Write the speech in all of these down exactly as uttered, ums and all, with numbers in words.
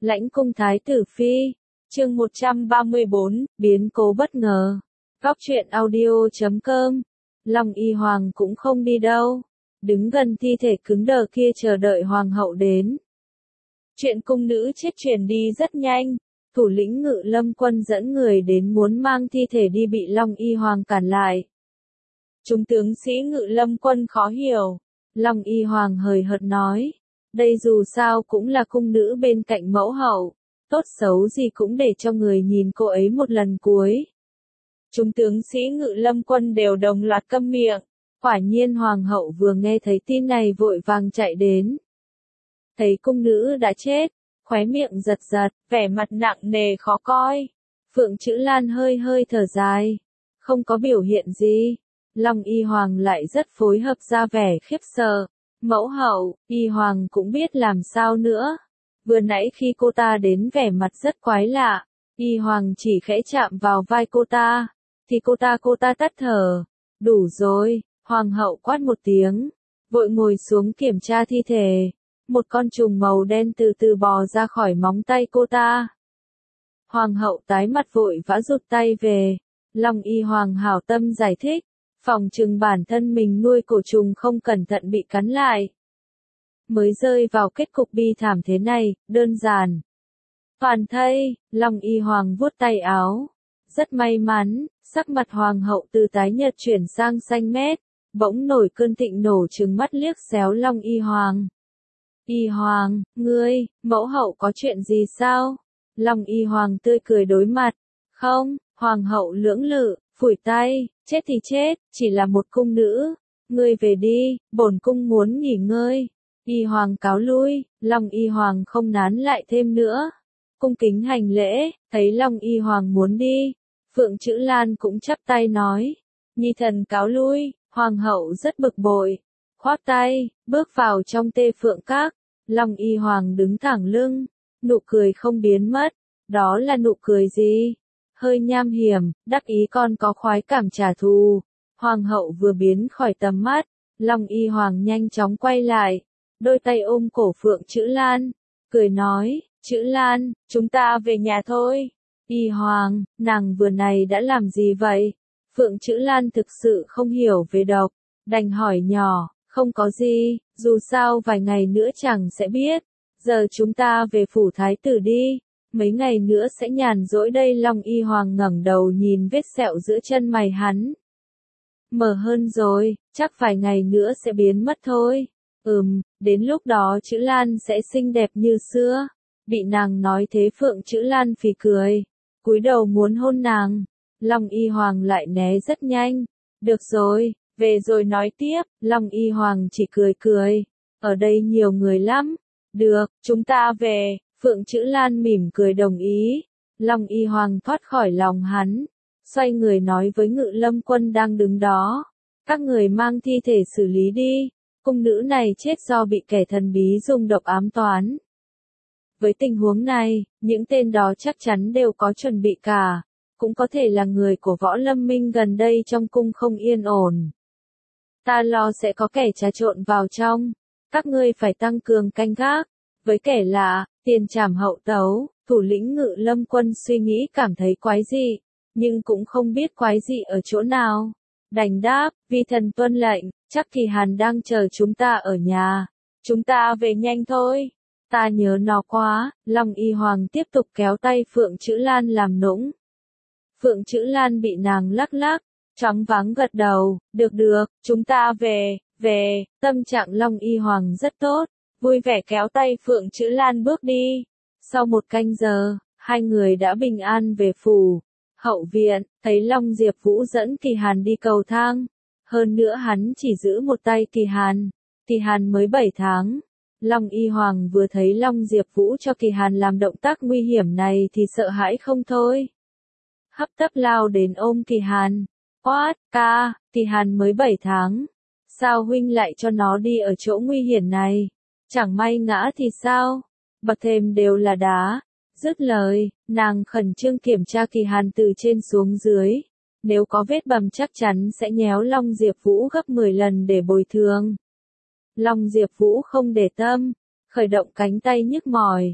Lãnh cung thái tử phi, chương một trăm ba mươi bốn, biến cố bất ngờ. Góc truyện audio chấm com. Long Y Hoàng cũng không đi đâu, đứng gần thi thể cứng đờ kia chờ đợi hoàng hậu đến. Chuyện cung nữ chết truyền đi rất nhanh, thủ lĩnh Ngự Lâm quân dẫn người đến muốn mang thi thể đi bị Long Y Hoàng cản lại. Chúng tướng sĩ Ngự Lâm quân khó hiểu, Long Y Hoàng hời hợt nói, đây dù sao cũng là cung nữ bên cạnh mẫu hậu, tốt xấu gì cũng để cho người nhìn cô ấy một lần cuối. Chúng tướng sĩ Ngự Lâm quân đều đồng loạt câm miệng, quả nhiên hoàng hậu vừa nghe thấy tin này vội vàng chạy đến. Thấy cung nữ đã chết, khóe miệng giật giật, vẻ mặt nặng nề khó coi. Phượng Chữ Lan hơi hơi thở dài, không có biểu hiện gì. Long Y Hoàng lại rất phối hợp ra vẻ khiếp sợ. Mẫu hậu, Y Hoàng cũng biết làm sao nữa. Vừa nãy khi cô ta đến vẻ mặt rất quái lạ, Y Hoàng chỉ khẽ chạm vào vai cô ta, thì cô ta cô ta tắt thở. Đủ rồi, Hoàng hậu quát một tiếng, vội ngồi xuống kiểm tra thi thể. Một con trùng màu đen từ từ bò ra khỏi móng tay cô ta. Hoàng hậu tái mặt vội vã rụt tay về. Long Y Hoàng hảo tâm giải thích, phòng chừng bản thân mình nuôi cổ trùng không cẩn thận bị cắn lại, mới rơi vào kết cục bi thảm thế này, đơn giản. Toàn thây, Long Y Hoàng vuốt tay áo. Rất may mắn, sắc mặt hoàng hậu từ tái nhợt chuyển sang xanh mét, bỗng nổi cơn thịnh nổ trừng mắt liếc xéo Long Y Hoàng. Y Hoàng, ngươi, mẫu hậu có chuyện gì sao? Long Y Hoàng tươi cười đối mặt. Không, hoàng hậu lưỡng lự, phủi tay, chết thì chết, chỉ là một cung nữ. Ngươi về đi, bổn cung muốn nghỉ ngơi. Y Hoàng cáo lui, Long Y Hoàng không nán lại thêm nữa. Cung kính hành lễ, thấy Long Y Hoàng muốn đi. Phượng Chữ Lan cũng chắp tay nói. Nhi thần cáo lui, hoàng hậu rất bực bội. Khoác tay, bước vào trong Tê Phượng Các. Long Y Hoàng đứng thẳng lưng, nụ cười không biến mất. Đó là nụ cười gì? Hơi nham hiểm, đắc ý con có khoái cảm trả thù. Hoàng hậu vừa biến khỏi tầm mắt, Long Y Hoàng nhanh chóng quay lại, đôi tay ôm cổ Phượng Chữ Lan, cười nói, Chữ Lan, chúng ta về nhà thôi. Y Hoàng, nàng vừa này đã làm gì vậy? Phượng Chữ Lan thực sự không hiểu về độc, đành hỏi nhỏ, không có gì, dù sao vài ngày nữa chẳng sẽ biết. Giờ chúng ta về phủ thái tử đi, mấy ngày nữa sẽ nhàn rỗi đây. Long Y Hoàng ngẩng đầu nhìn vết sẹo giữa chân mày hắn. Mờ hơn rồi, chắc vài ngày nữa sẽ biến mất thôi. Ừm, đến lúc đó Chữ Lan sẽ xinh đẹp như xưa. Bị nàng nói thế Phượng Chữ Lan phì cười, cúi đầu muốn hôn nàng. Long Y Hoàng lại né rất nhanh. Được rồi, về rồi nói tiếp. Long Y Hoàng chỉ cười cười. Ở đây nhiều người lắm. Được, chúng ta về. Phượng Chữ Lan mỉm cười đồng ý. Long Y Hoàng thoát khỏi lòng hắn, xoay người nói với Ngự Lâm quân đang đứng đó. Các người mang thi thể xử lý đi. Cung nữ này chết do bị kẻ thần bí dùng độc ám toán. Với tình huống này, những tên đó chắc chắn đều có chuẩn bị cả. Cũng có thể là người của Võ Lâm Minh gần đây trong cung không yên ổn. Ta lo sẽ có kẻ trà trộn vào trong. Các ngươi phải tăng cường canh gác. Với kẻ lạ, tiền trảm hậu tấu. Thủ lĩnh Ngự Lâm quân suy nghĩ cảm thấy quái dị, nhưng cũng không biết quái dị ở chỗ nào. Đành đáp, vi thần tuân lệnh, chắc Kỳ Hàn đang chờ chúng ta ở nhà. Chúng ta về nhanh thôi. Ta nhớ nó quá. Long Y Hoàng tiếp tục kéo tay Phượng Chữ Lan làm nũng. Phượng Chữ Lan bị nàng lắc lắc, choáng váng gật đầu, được được, chúng ta về, về. Tâm trạng Long Y Hoàng rất tốt, vui vẻ kéo tay Phượng Chữ Lan bước đi. Sau một canh giờ, hai người đã bình an về phủ. Hậu viện, thấy Long Diệp Vũ dẫn Kỳ Hàn đi cầu thang. Hơn nữa hắn chỉ giữ một tay Kỳ Hàn. Kỳ Hàn mới bảy tháng. Long Y Hoàng vừa thấy Long Diệp Vũ cho Kỳ Hàn làm động tác nguy hiểm này thì sợ hãi không thôi. Hấp tấp lao đến ôm Kỳ Hàn. Quát, ca, Kỳ Hàn mới bảy tháng. Sao huynh lại cho nó đi ở chỗ nguy hiểm này? Chẳng may ngã thì sao? Bậc thềm đều là đá. Dứt lời, nàng khẩn trương kiểm tra Kỳ Hàn từ trên xuống dưới. Nếu có vết bầm chắc chắn sẽ nhéo Long Diệp Vũ gấp mười lần để bồi thường. Long Diệp Vũ không để tâm, khởi động cánh tay nhức mỏi.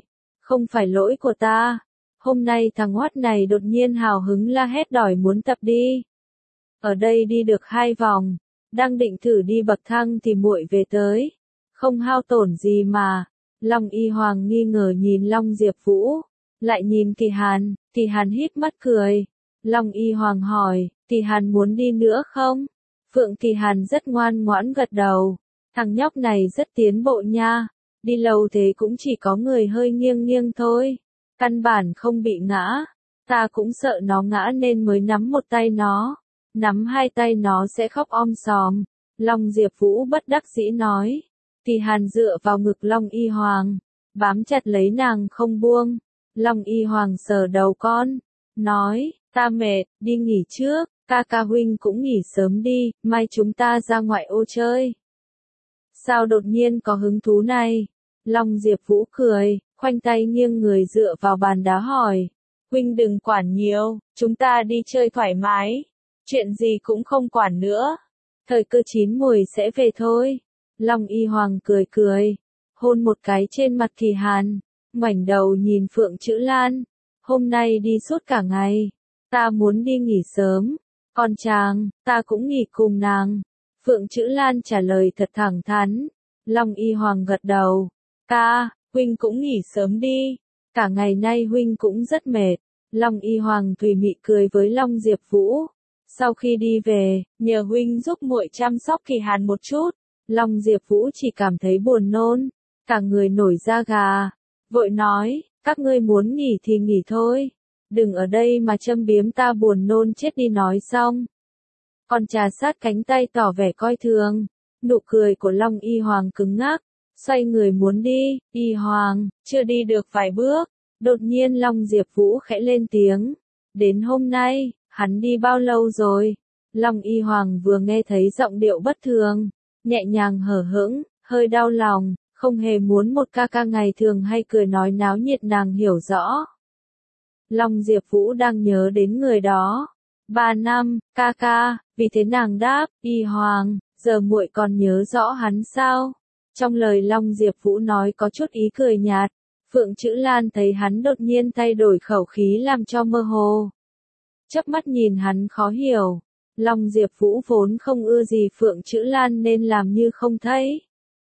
không phải lỗi của ta. Hôm nay thằng Hoắt này đột nhiên hào hứng la hét đòi muốn tập đi. Ở đây đi được hai vòng, đang định thử đi bậc thang thì muội về tới. Không hao tổn gì mà. Long Y Hoàng nghi ngờ nhìn Long Diệp Vũ, lại nhìn Kỳ Hàn, Kỳ Hàn híp mắt cười. Long Y Hoàng hỏi, Kỳ Hàn muốn đi nữa không? Phượng Kỳ Hàn rất ngoan ngoãn gật đầu. Thằng nhóc này rất tiến bộ nha. Đi lâu thế cũng chỉ có người hơi nghiêng nghiêng thôi. Căn bản không bị ngã. Ta cũng sợ nó ngã nên mới nắm một tay nó. Nắm hai tay nó sẽ khóc om sòm. Long Diệp Vũ bất đắc dĩ nói. Kỳ Hàn dựa vào ngực Long Y Hoàng, bám chặt lấy nàng không buông. Long Y Hoàng sờ đầu con, nói, ta mệt, đi nghỉ trước, ca ca huynh cũng nghỉ sớm đi, mai chúng ta ra ngoại ô chơi. Sao đột nhiên có hứng thú này? Long Diệp Vũ cười, khoanh tay nghiêng người dựa vào bàn đá hỏi. Huynh đừng quản nhiều, chúng ta đi chơi thoải mái, chuyện gì cũng không quản nữa. Thời cơ chín mùi sẽ về thôi. Long Y Hoàng cười cười, hôn một cái trên mặt Kỳ Hàn, ngoảnh đầu nhìn Phượng Chữ Lan. Hôm nay đi suốt cả ngày, ta muốn đi nghỉ sớm, còn chàng, ta cũng nghỉ cùng nàng. Phượng Chữ Lan trả lời thật thẳng thắn. Long Y Hoàng gật đầu, ca, huynh cũng nghỉ sớm đi, cả ngày nay huynh cũng rất mệt. Long Y Hoàng tùy mị cười với Long Diệp Vũ. Sau khi đi về, nhờ huynh giúp muội chăm sóc Kỳ Hàn một chút. Long Diệp Vũ chỉ cảm thấy buồn nôn, cả người nổi da gà, vội nói, các ngươi muốn nghỉ thì nghỉ thôi, đừng ở đây mà châm biếm ta buồn nôn chết đi. Nói xong, còn trà sát cánh tay tỏ vẻ coi thường. Nụ cười của Long Y Hoàng cứng ngắc, xoay người muốn đi. Y Hoàng, chưa đi được vài bước, đột nhiên Long Diệp Vũ khẽ lên tiếng, đến hôm nay, hắn đi bao lâu rồi? Long Y Hoàng vừa nghe thấy giọng điệu bất thường, nhẹ nhàng hở hững, hơi đau lòng, không hề muốn một ca ca ngày thường hay cười nói náo nhiệt nàng hiểu rõ. Long Diệp Vũ đang nhớ đến người đó. Ba năm, ca ca, vì thế nàng đáp, Y Hoàng, giờ muội còn nhớ rõ hắn sao? Trong lời Long Diệp Vũ nói có chút ý cười nhạt. Phượng Chữ Lan thấy hắn đột nhiên thay đổi khẩu khí làm cho mơ hồ. Chớp mắt nhìn hắn khó hiểu. Long Diệp Vũ vốn không ưa gì Phượng Chữ Lan nên làm như không thấy.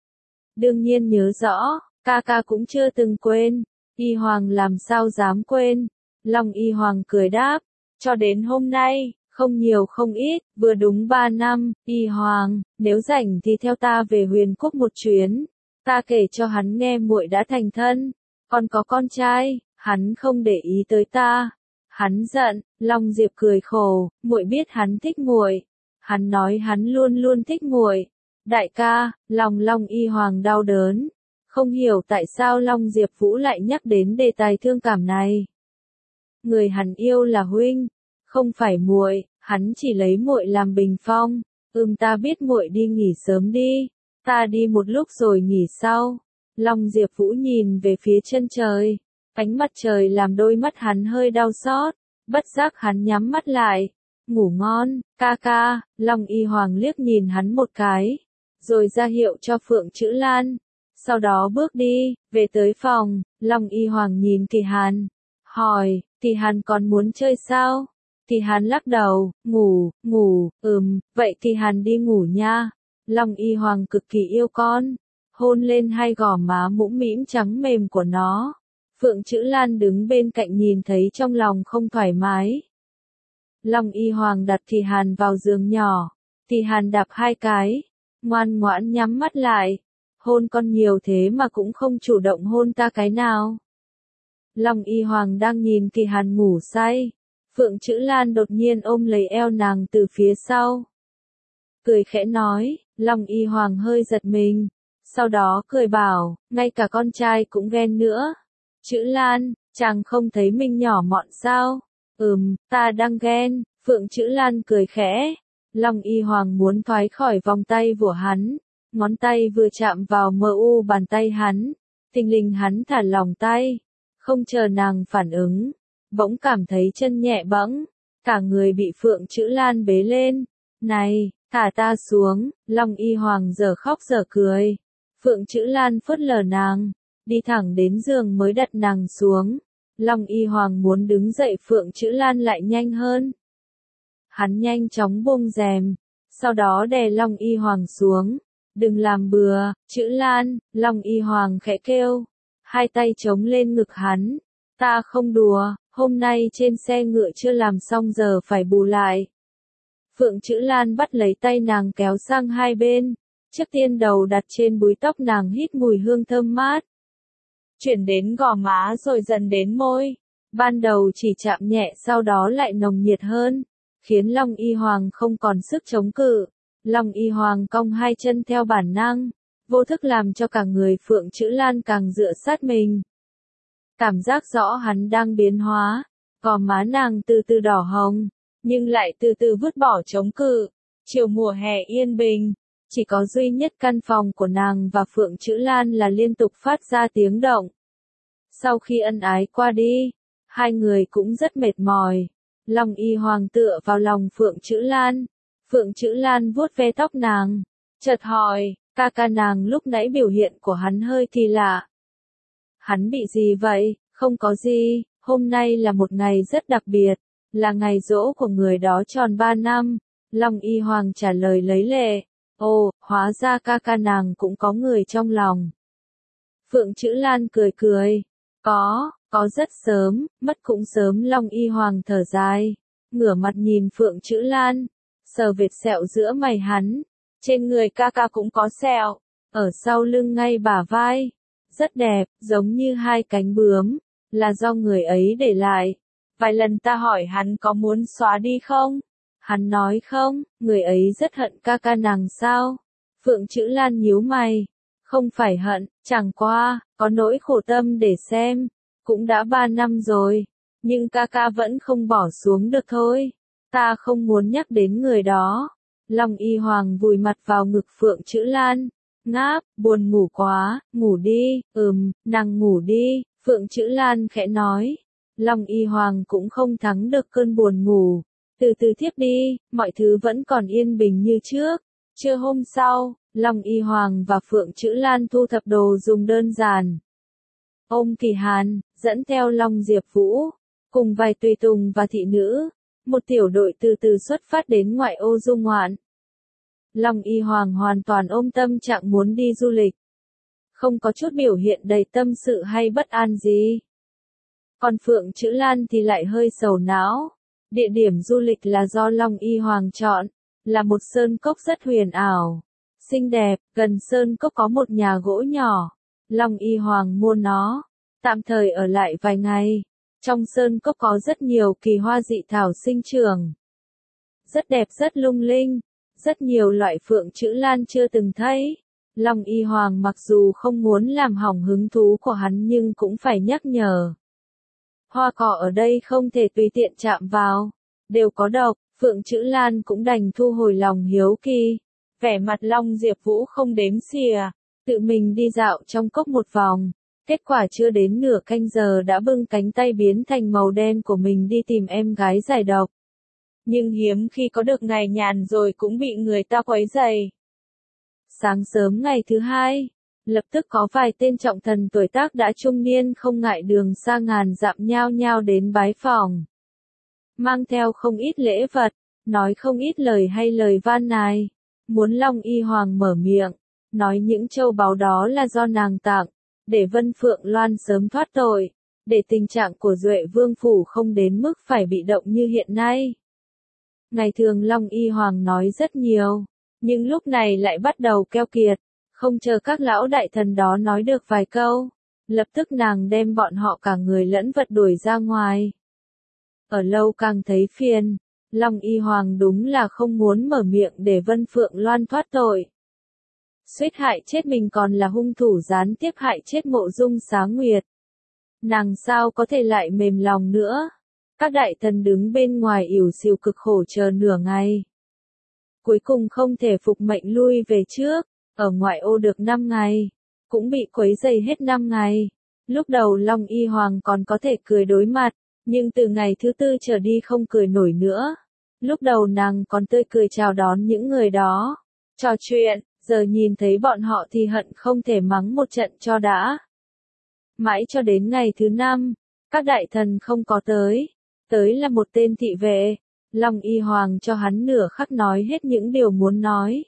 Đương nhiên nhớ rõ, ca ca cũng chưa từng quên. Y Hoàng làm sao dám quên. Long Y Hoàng cười đáp, cho đến hôm nay, không nhiều không ít, vừa đúng ba năm. Y Hoàng, nếu rảnh thì theo ta về Huyền Quốc một chuyến. Ta kể cho hắn nghe muội đã thành thân, còn có con trai, hắn không để ý tới ta. Hắn giận. Long Diệp cười khổ, muội biết hắn thích muội. Hắn nói hắn luôn luôn thích muội. Đại ca, lòng Long Y Hoàng đau đớn, không hiểu tại sao Long Diệp Vũ lại nhắc đến đề tài thương cảm này. Người hắn yêu là huynh, không phải muội, hắn chỉ lấy muội làm bình phong. Ừm, ta biết muội đi nghỉ sớm đi, ta đi một lúc rồi nghỉ sau. Long Diệp Vũ nhìn về phía chân trời, ánh mặt trời làm đôi mắt hắn hơi đau xót, bất giác hắn nhắm mắt lại. Ngủ ngon, ca ca. Long Y Hoàng liếc nhìn hắn một cái, rồi ra hiệu cho Phượng Chữ Lan. Sau đó bước đi, về tới phòng. Long Y Hoàng nhìn Kỳ Hàn, hỏi, Kỳ Hàn còn muốn chơi sao? Kỳ Hàn lắc đầu, ngủ, ngủ, ừm, vậy Kỳ Hàn đi ngủ nha. Long Y Hoàng cực kỳ yêu con, hôn lên hai gò má mũm mĩm trắng mềm của nó. Phượng Chữ Lan đứng bên cạnh nhìn thấy trong lòng không thoải mái. Long Y Hoàng đặt Kỳ Hàn vào giường nhỏ, Kỳ Hàn đạp hai cái, ngoan ngoãn nhắm mắt lại. Hôn con nhiều thế mà cũng không chủ động hôn ta cái nào. Long Y Hoàng đang nhìn Kỳ Hàn ngủ say, Phượng Chữ Lan đột nhiên ôm lấy eo nàng từ phía sau. Cười khẽ nói, Long Y Hoàng hơi giật mình, sau đó cười bảo, ngay cả con trai cũng ghen nữa. Chữ Lan, chàng không thấy mình nhỏ mọn sao? Ừm, ta đang ghen. Phượng Chữ Lan cười khẽ. Long Y Hoàng muốn thoái khỏi vòng tay của hắn, ngón tay vừa chạm vào mờ u bàn tay hắn, thình lình hắn thả lỏng tay, không chờ nàng phản ứng, bỗng cảm thấy chân nhẹ bẫng, cả người bị Phượng Chữ Lan bế lên. Này, thả ta xuống. Long Y Hoàng giờ khóc giờ cười. Phượng Chữ Lan phớt lờ nàng, đi thẳng đến giường mới đặt nàng xuống. Long Y Hoàng muốn đứng dậy, Phượng Chữ Lan lại nhanh hơn. Hắn nhanh chóng buông rèm, sau đó đè Long Y Hoàng xuống. Đừng làm bừa, Chữ Lan, Long Y Hoàng khẽ kêu. Hai tay chống lên ngực hắn. Ta không đùa, hôm nay trên xe ngựa chưa làm xong giờ phải bù lại. Phượng Chữ Lan bắt lấy tay nàng kéo sang hai bên. Trước tiên đầu đặt trên búi tóc nàng, hít mùi hương thơm mát. Chuyển đến gò má rồi dần đến môi. Ban đầu chỉ chạm nhẹ, sau đó lại nồng nhiệt hơn, khiến Long Y Hoàng không còn sức chống cự. Long Y Hoàng cong hai chân theo bản năng, vô thức làm cho cả người Phượng Chữ Lan càng dựa sát mình. Cảm giác rõ hắn đang biến hóa, gò má nàng từ từ đỏ hồng, nhưng lại từ từ vứt bỏ chống cự. Chiều mùa hè yên bình, chỉ có duy nhất căn phòng của nàng và Phượng Chữ Lan là liên tục phát ra tiếng động. Sau khi ân ái qua đi, hai người cũng rất mệt mỏi. Long Y Hoàng tựa vào lòng Phượng Chữ Lan. Phượng Chữ Lan vuốt ve tóc nàng, chợt hỏi, ca ca nàng lúc nãy biểu hiện của hắn hơi kỳ lạ. Hắn bị gì vậy? Không có gì, hôm nay là một ngày rất đặc biệt, là ngày giỗ của người đó tròn ba năm. Long Y Hoàng trả lời lấy lệ. Ồ, hóa ra ca ca nàng cũng có người trong lòng. Phượng Chữ Lan cười cười. Có, có rất sớm, mất cũng sớm. Long Y Hoàng thở dài, ngửa mặt nhìn Phượng Chữ Lan, sờ vệt sẹo giữa mày hắn. Trên người ca ca cũng có sẹo, ở sau lưng ngay bả vai. Rất đẹp, giống như hai cánh bướm, là do người ấy để lại. Vài lần ta hỏi hắn có muốn xóa đi không? Hắn nói không, người ấy rất hận ca ca nàng sao? Phượng Chữ Lan nhíu mày. Không phải hận, chẳng qua, có nỗi khổ tâm để xem. Cũng đã ba năm rồi, nhưng ca ca vẫn không bỏ xuống được thôi. Ta không muốn nhắc đến người đó. Long Y Hoàng vùi mặt vào ngực Phượng Chữ Lan. Ngáp, buồn ngủ quá, ngủ đi, ừm, nàng ngủ đi, Phượng Chữ Lan khẽ nói. Long Y Hoàng cũng không thắng được cơn buồn ngủ. Từ từ thiếp đi, mọi thứ vẫn còn yên bình như trước. Trưa hôm sau, Long Y Hoàng và Phượng Chữ Lan thu thập đồ dùng đơn giản. Ông Kỳ Hàn, dẫn theo Long Diệp Vũ, cùng vài tùy tùng và thị nữ, một tiểu đội từ từ xuất phát đến ngoại ô du ngoạn. Long Y Hoàng hoàn toàn ôm tâm trạng muốn đi du lịch. Không có chút biểu hiện đầy tâm sự hay bất an gì. Còn Phượng Chữ Lan thì lại hơi sầu não. Địa điểm du lịch là do Long Y Hoàng chọn, là một sơn cốc rất huyền ảo, xinh đẹp. Gần sơn cốc có một nhà gỗ nhỏ. Long Y Hoàng mua nó, tạm thời ở lại vài ngày. Trong sơn cốc có rất nhiều kỳ hoa dị thảo sinh trưởng. Rất đẹp, rất lung linh, rất nhiều loại Phượng Chữ Lan chưa từng thấy. Long Y Hoàng mặc dù không muốn làm hỏng hứng thú của hắn nhưng cũng phải nhắc nhở. Hoa cỏ ở đây không thể tùy tiện chạm vào, đều có độc. Phượng Chữ Lan cũng đành thu hồi lòng hiếu kỳ. Vẻ mặt Long Diệp Vũ không đếm xỉa, tự mình đi dạo trong cốc một vòng. Kết quả chưa đến nửa canh giờ đã bưng cánh tay biến thành màu đen của mình đi tìm em gái giải độc. Nhưng hiếm khi có được ngày nhàn rồi cũng bị người ta quấy rầy. Sáng sớm ngày thứ hai, lập tức có vài tên trọng thần tuổi tác đã trung niên không ngại đường xa ngàn dặm nhao nhao đến bái phỏng. Mang theo không ít lễ vật, nói không ít lời hay lời van nài. Muốn Long Y Hoàng mở miệng, nói những châu báu đó là do nàng tặng, để Vân Phượng Loan sớm thoát tội, để tình trạng của Duệ Vương Phủ không đến mức phải bị động như hiện nay. Ngày thường Long Y Hoàng nói rất nhiều, nhưng lúc này lại bắt đầu keo kiệt, không chờ các lão đại thần đó nói được vài câu. Lập tức nàng đem bọn họ cả người lẫn vật đuổi ra ngoài. Ở lâu càng thấy phiền, Long Y Hoàng đúng là không muốn mở miệng để Vân Phượng Loan thoát tội. Suýt hại chết mình còn là hung thủ gián tiếp hại chết Mộ Dung Xá Nguyệt. Nàng sao có thể lại mềm lòng nữa. Các đại thần đứng bên ngoài ỉu xìu cực khổ chờ nửa ngày. Cuối cùng không thể phục mệnh lui về trước, ở ngoại ô được năm ngày, cũng bị quấy rầy hết năm ngày. Lúc đầu Long Y Hoàng còn có thể cười đối mặt, nhưng từ ngày thứ tư trở đi không cười nổi nữa. Lúc đầu nàng còn tươi cười chào đón những người đó, trò chuyện, giờ nhìn thấy bọn họ thì hận không thể mắng một trận cho đã. Mãi cho đến ngày thứ năm, các đại thần không có tới. Tới là một tên thị vệ. Long Y Hoàng cho hắn nửa khắc nói hết những điều muốn nói.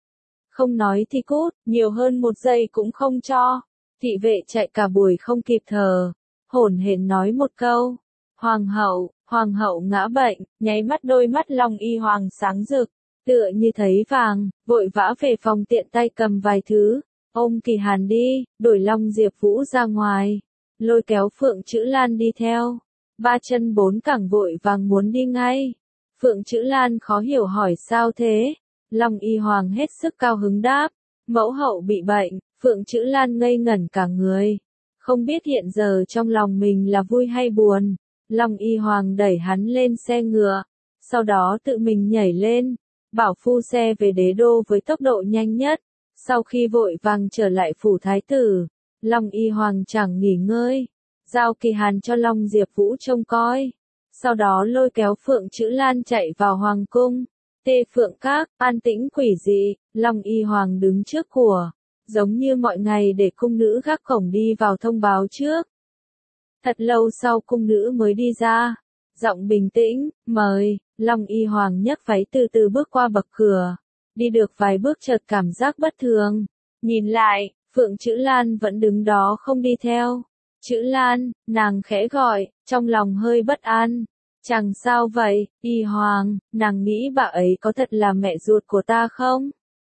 Không nói thì cút, nhiều hơn một giây cũng không cho. Thị vệ chạy cả buổi không kịp thở. Hổn hển nói một câu. Hoàng hậu, hoàng hậu ngã bệnh, nháy mắt đôi mắt Long Y Hoàng sáng rực. Tựa như thấy vàng, vội vã về phòng tiện tay cầm vài thứ. Ôm Kỳ Hàn đi, đuổi Long Diệp Vũ ra ngoài. Lôi kéo Phượng Chữ Lan đi theo. Ba chân bốn cẳng vội vàng muốn đi ngay. Phượng Chữ Lan khó hiểu hỏi sao thế. Long Y Hoàng hết sức cao hứng đáp. Mẫu hậu bị bệnh. Phượng Chữ Lan ngây ngẩn cả người. Không biết hiện giờ trong lòng mình là vui hay buồn. Long Y Hoàng đẩy hắn lên xe ngựa. Sau đó tự mình nhảy lên. Bảo phu xe về đế đô với tốc độ nhanh nhất. Sau khi vội vàng trở lại phủ thái tử. Long Y Hoàng chẳng nghỉ ngơi. Giao Kỳ Hàn cho Long Diệp Vũ trông coi. Sau đó lôi kéo Phượng Chữ Lan chạy vào hoàng cung. Tê Phượng Các, an tĩnh quỷ dị, Long Y Hoàng đứng trước của. Giống như mọi ngày để cung nữ gác cổng đi vào thông báo trước. Thật lâu sau cung nữ mới đi ra. Giọng bình tĩnh, mời, Long Y Hoàng nhấc váy từ từ bước qua bậc cửa. Đi được vài bước chợt cảm giác bất thường. Nhìn lại, Phượng Chữ Lan vẫn đứng đó không đi theo. Chữ Lan, nàng khẽ gọi, trong lòng hơi bất an. Chẳng sao vậy, Y Hoàng, nàng nghĩ bà ấy có thật là mẹ ruột của ta không?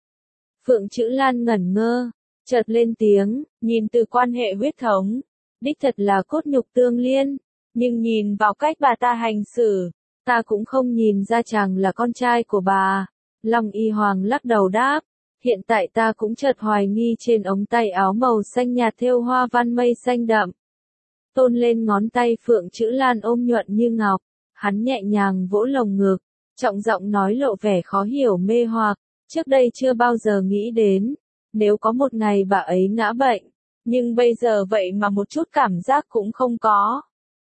Phượng Chữ Lan ngẩn ngơ, chợt lên tiếng, nhìn từ quan hệ huyết thống, đích thật là cốt nhục tương liên, nhưng nhìn vào cách bà ta hành xử, ta cũng không nhìn ra chàng là con trai của bà. Long Y Hoàng lắc đầu đáp, hiện tại ta cũng chợt hoài nghi trên ống tay áo màu xanh nhạt thêu hoa văn mây xanh đậm. Tôn lên ngón tay Phượng Chữ Lan ôm nhuận như ngọc, hắn nhẹ nhàng vỗ lồng ngực, trọng giọng nói lộ vẻ khó hiểu mê hoặc, trước đây chưa bao giờ nghĩ đến, nếu có một ngày bà ấy ngã bệnh, nhưng bây giờ vậy mà một chút cảm giác cũng không có.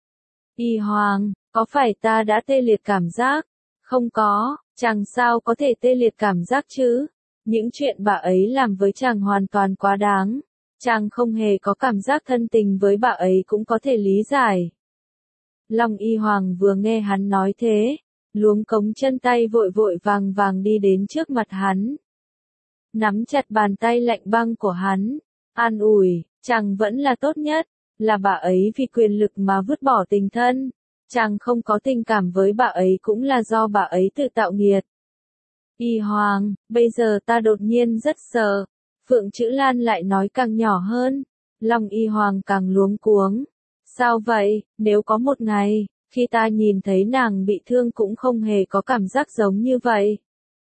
Y Hoàng, có phải ta đã tê liệt cảm giác? Không có, chàng sao có thể tê liệt cảm giác chứ? Những chuyện bà ấy làm với chàng hoàn toàn quá đáng. Chàng không hề có cảm giác thân tình với bà ấy cũng có thể lý giải. Long Y Hoàng vừa nghe hắn nói thế, luống cống chân tay vội vội vàng vàng đi đến trước mặt hắn. Nắm chặt bàn tay lạnh băng của hắn, an ủi, chàng vẫn là tốt nhất, là bà ấy vì quyền lực mà vứt bỏ tình thân. Chàng không có tình cảm với bà ấy cũng là do bà ấy tự tạo nghiệt. Y Hoàng, bây giờ ta đột nhiên rất sợ. Phượng Chữ Lan lại nói càng nhỏ hơn. Long Y Hoàng càng luống cuống. Sao vậy, nếu có một ngày, khi ta nhìn thấy nàng bị thương cũng không hề có cảm giác giống như vậy.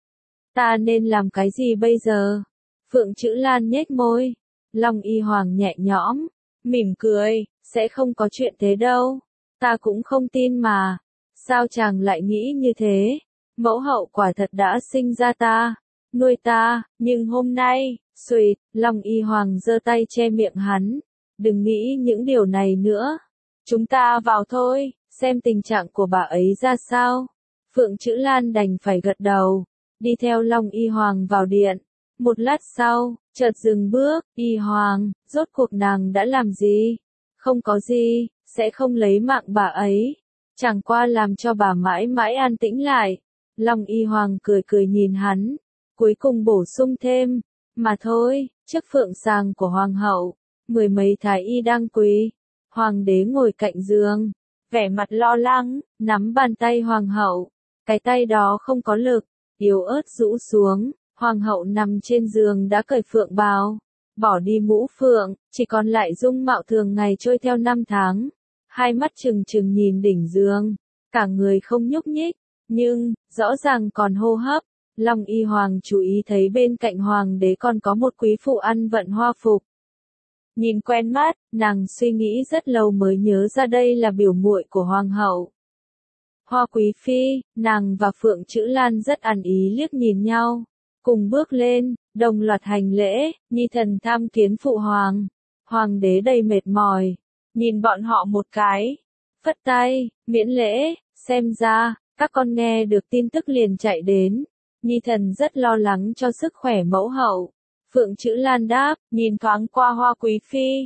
Ta nên làm cái gì bây giờ? Phượng Chữ Lan nhếch môi. Long Y Hoàng nhẹ nhõm, mỉm cười, sẽ không có chuyện thế đâu. Ta cũng không tin mà. Sao chàng lại nghĩ như thế? Mẫu hậu quả thật đã sinh ra ta, nuôi ta, nhưng hôm nay, xuỵt, Long Y Hoàng giơ tay che miệng hắn. Đừng nghĩ những điều này nữa. Chúng ta vào thôi, xem tình trạng của bà ấy ra sao. Phượng Chữ Lan đành phải gật đầu, đi theo Long Y Hoàng vào điện. Một lát sau, chợt dừng bước, Y Hoàng, rốt cuộc nàng đã làm gì? Không có gì, sẽ không lấy mạng bà ấy. Chẳng qua làm cho bà mãi mãi an tĩnh lại. Long Y Hoàng cười cười nhìn hắn, cuối cùng bổ sung thêm, mà thôi, trước phượng sàng của hoàng hậu, mười mấy thái y đang quỳ, hoàng đế ngồi cạnh giường, vẻ mặt lo lắng, nắm bàn tay hoàng hậu, cái tay đó không có lực, yếu ớt rũ xuống, hoàng hậu nằm trên giường đã cởi phượng bào, bỏ đi mũ phượng, chỉ còn lại dung mạo thường ngày trôi theo năm tháng, hai mắt trừng trừng nhìn đỉnh giường, cả người không nhúc nhích. Nhưng, rõ ràng còn hô hấp, Long Y Hoàng chú ý thấy bên cạnh hoàng đế còn có một quý phụ ăn vận hoa phục. Nhìn quen mắt, nàng suy nghĩ rất lâu mới nhớ ra đây là biểu muội của hoàng hậu. Hoa quý phi, nàng và Phượng Chữ Lan rất ăn ý liếc nhìn nhau, cùng bước lên, đồng loạt hành lễ, nhi thần tham kiến phụ hoàng. Hoàng đế đầy mệt mỏi, nhìn bọn họ một cái, phất tay, miễn lễ, xem ra. Các con nghe được tin tức liền chạy đến. Nhi thần rất lo lắng cho sức khỏe mẫu hậu. Phượng Chữ Lan đáp, nhìn thoáng qua Hoa quý phi.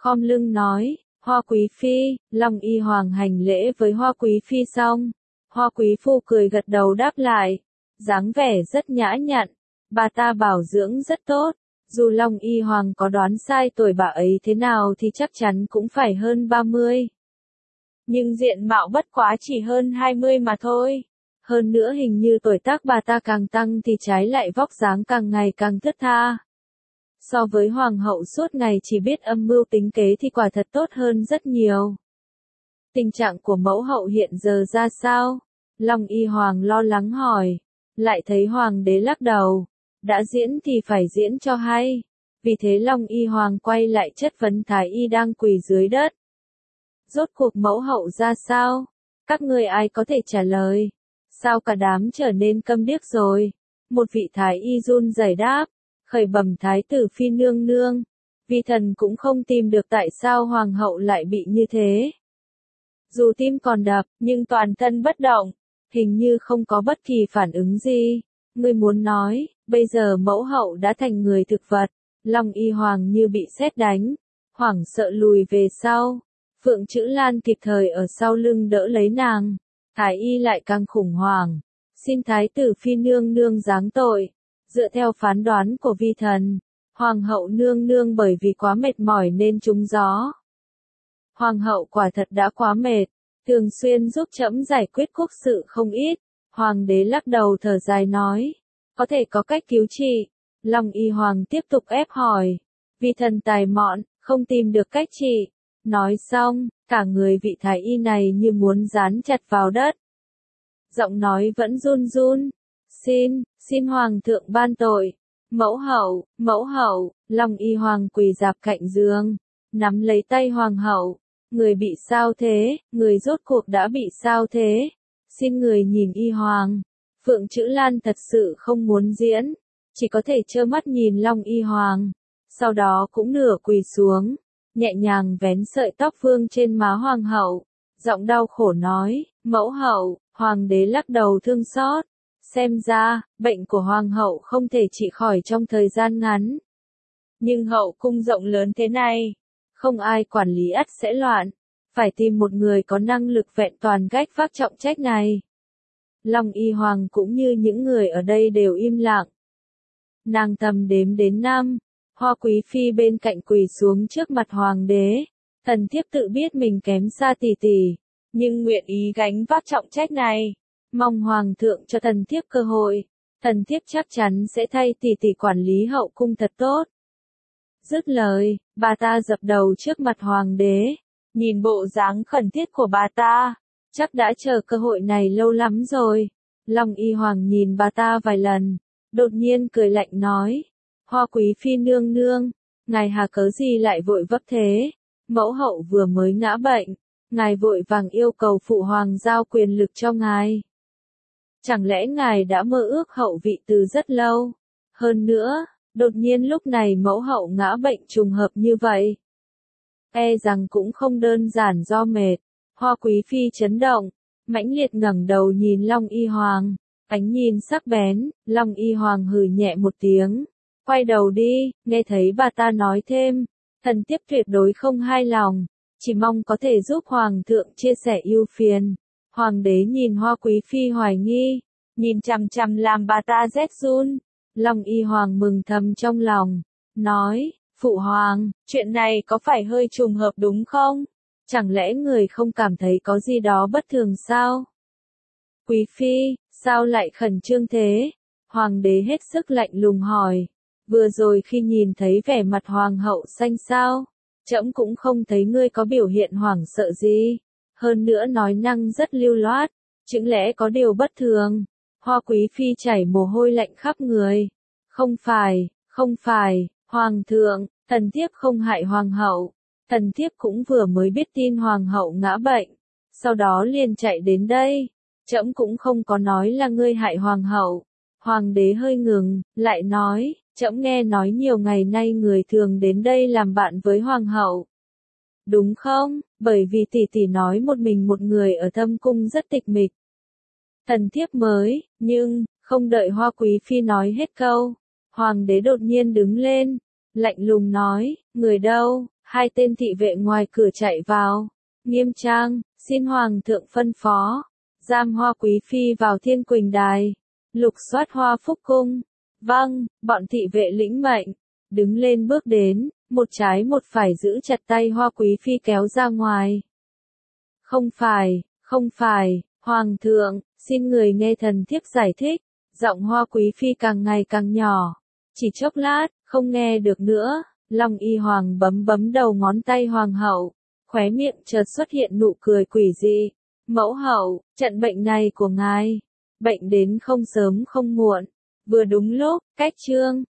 khom lưng nói, Hoa quý phi. Long Y Hoàng hành lễ với Hoa quý phi xong, Hoa quý phu cười gật đầu đáp lại, dáng vẻ rất nhã nhặn, bà ta bảo dưỡng rất tốt, dù Long Y Hoàng có đoán sai tuổi bà ấy thế nào thì chắc chắn cũng phải hơn ba mươi. Nhưng diện mạo bất quá chỉ hơn hai mươi mà thôi. Hơn nữa hình như tuổi tác bà ta càng tăng thì trái lại vóc dáng càng ngày càng thướt tha. So với hoàng hậu suốt ngày chỉ biết âm mưu tính kế thì quả thật tốt hơn rất nhiều. Tình trạng của mẫu hậu hiện giờ ra sao? Long Y Hoàng lo lắng hỏi. Lại thấy hoàng đế lắc đầu. Đã diễn thì phải diễn cho hay. Vì thế Long Y Hoàng quay lại chất vấn Thái Y đang quỳ dưới đất. Rốt cuộc mẫu hậu ra sao? Các ngươi ai có thể trả lời? Sao cả đám trở nên câm điếc rồi? Một vị Thái Y run rẩy đáp. Khởi bẩm Thái tử phi nương nương. Vi thần cũng không tìm được tại sao hoàng hậu lại bị như thế. Dù tim còn đập, nhưng toàn thân bất động. Hình như không có bất kỳ phản ứng gì. Ngươi muốn nói, bây giờ mẫu hậu đã thành người thực vật. Long Y Hoàng như bị sét đánh. Hoảng sợ lùi về sau. Phượng Chữ Lan kịp thời ở sau lưng đỡ lấy nàng. Thái Y lại càng khủng hoảng. Xin Thái tử phi nương nương giáng tội. Dựa theo phán đoán của vi thần, Hoàng hậu nương nương bởi vì quá mệt mỏi nên trúng gió. Hoàng hậu quả thật đã quá mệt, thường xuyên giúp trẫm giải quyết quốc sự không ít. Hoàng đế lắc đầu thở dài nói, có thể có cách cứu trị. Long Y Hoàng tiếp tục ép hỏi, vi thần tài mọn, không tìm được cách trị. Nói xong, cả người vị thái y này như muốn dán chặt vào đất. Giọng nói vẫn run run, xin, xin Hoàng thượng ban tội. Mẫu hậu, mẫu hậu. Long Y Hoàng quỳ rạp cạnh giường, nắm lấy tay Hoàng hậu. Người bị sao thế, người rốt cuộc đã bị sao thế? Xin người nhìn Y Hoàng. Phượng Chữ Lan thật sự không muốn diễn, chỉ có thể trơ mắt nhìn Long Y Hoàng. Sau đó cũng nửa quỳ xuống, nhẹ nhàng vén sợi tóc vương trên má Hoàng hậu. Giọng đau khổ nói, mẫu hậu. Hoàng đế lắc đầu thương xót. Xem ra, bệnh của Hoàng hậu không thể trị khỏi trong thời gian ngắn. Nhưng hậu cung rộng lớn thế này, không ai quản lý ắt sẽ loạn. Phải tìm một người có năng lực vẹn toàn gánh vác trọng trách này. Long Y Hoàng cũng như những người ở đây đều im lặng. Nàng thầm đếm đến năm. Hoa quý phi bên cạnh quỳ xuống trước mặt hoàng đế. Thần thiếp tự biết mình kém xa tỷ tỷ, nhưng nguyện ý gánh vác trọng trách này. Mong hoàng thượng cho thần thiếp cơ hội. Thần thiếp chắc chắn sẽ thay tỷ tỷ quản lý hậu cung thật tốt. Dứt lời, bà ta dập đầu trước mặt hoàng đế. Nhìn bộ dáng khẩn thiết của bà ta, chắc đã chờ cơ hội này lâu lắm rồi. Long Y Hoàng nhìn bà ta vài lần, đột nhiên cười lạnh nói, Hoa quý phi nương nương, ngài hà cớ gì lại vội vấp thế? Mẫu hậu vừa mới ngã bệnh, ngài vội vàng yêu cầu phụ hoàng giao quyền lực cho ngài. Chẳng lẽ ngài đã mơ ước hậu vị từ rất lâu? Hơn nữa, đột nhiên lúc này mẫu hậu ngã bệnh trùng hợp như vậy. E rằng cũng không đơn giản do mệt. Hoa quý phi chấn động, mãnh liệt ngẩng đầu nhìn Long Y Hoàng, ánh nhìn sắc bén. Long Y Hoàng hừ nhẹ một tiếng, quay đầu đi. Nghe thấy bà ta nói thêm, thần thiếp tuyệt đối không hài lòng, chỉ mong có thể giúp hoàng thượng chia sẻ ưu phiền. Hoàng đế nhìn Hoa quý phi hoài nghi, nhìn chằm chằm làm bà ta rét run. Long Y Hoàng mừng thầm trong lòng, nói, phụ hoàng, chuyện này có phải hơi trùng hợp đúng không? Chẳng lẽ người không cảm thấy có gì đó bất thường sao? Quý phi, sao lại khẩn trương thế? Hoàng đế hết sức lạnh lùng hỏi. Vừa rồi khi nhìn thấy vẻ mặt hoàng hậu xanh xao, trẫm cũng không thấy ngươi có biểu hiện hoảng sợ gì. Hơn nữa nói năng rất lưu loát, chứng lẽ có điều bất thường. Hoa quý phi chảy mồ hôi lạnh khắp người. Không phải, không phải, hoàng thượng, thần thiếp không hại hoàng hậu. Thần thiếp cũng vừa mới biết tin hoàng hậu ngã bệnh, sau đó liền chạy đến đây. Trẫm cũng không có nói là ngươi hại hoàng hậu. Hoàng đế hơi ngừng, lại nói, trẫm nghe nói nhiều ngày nay người thường đến đây làm bạn với hoàng hậu. Đúng không? Bởi vì tỷ tỷ nói một mình một người ở thâm cung rất tịch mịch. Thần thiếp mới, nhưng, không đợi Hoa quý phi nói hết câu, hoàng đế đột nhiên đứng lên, lạnh lùng nói, người đâu? Hai tên thị vệ ngoài cửa chạy vào. Nghiêm trang, xin hoàng thượng phân phó. Giam Hoa quý phi vào Thiên Quỳnh đài. Lục soát Hoa Phúc cung. Vâng, bọn thị vệ lĩnh mệnh. Đứng lên bước đến, một trái một phải giữ chặt tay Hoa quý phi kéo ra ngoài. Không phải, không phải, hoàng thượng, xin người nghe thần thiếp giải thích. Giọng Hoa quý phi càng ngày càng nhỏ. Chỉ chốc lát, không nghe được nữa. Long Y Hoàng bấm bấm đầu ngón tay hoàng hậu. Khóe miệng chợt xuất hiện nụ cười quỷ dị. Mẫu hậu, trận bệnh này của ngài. Bệnh đến không sớm không muộn. Vừa đúng lúc, cách chương.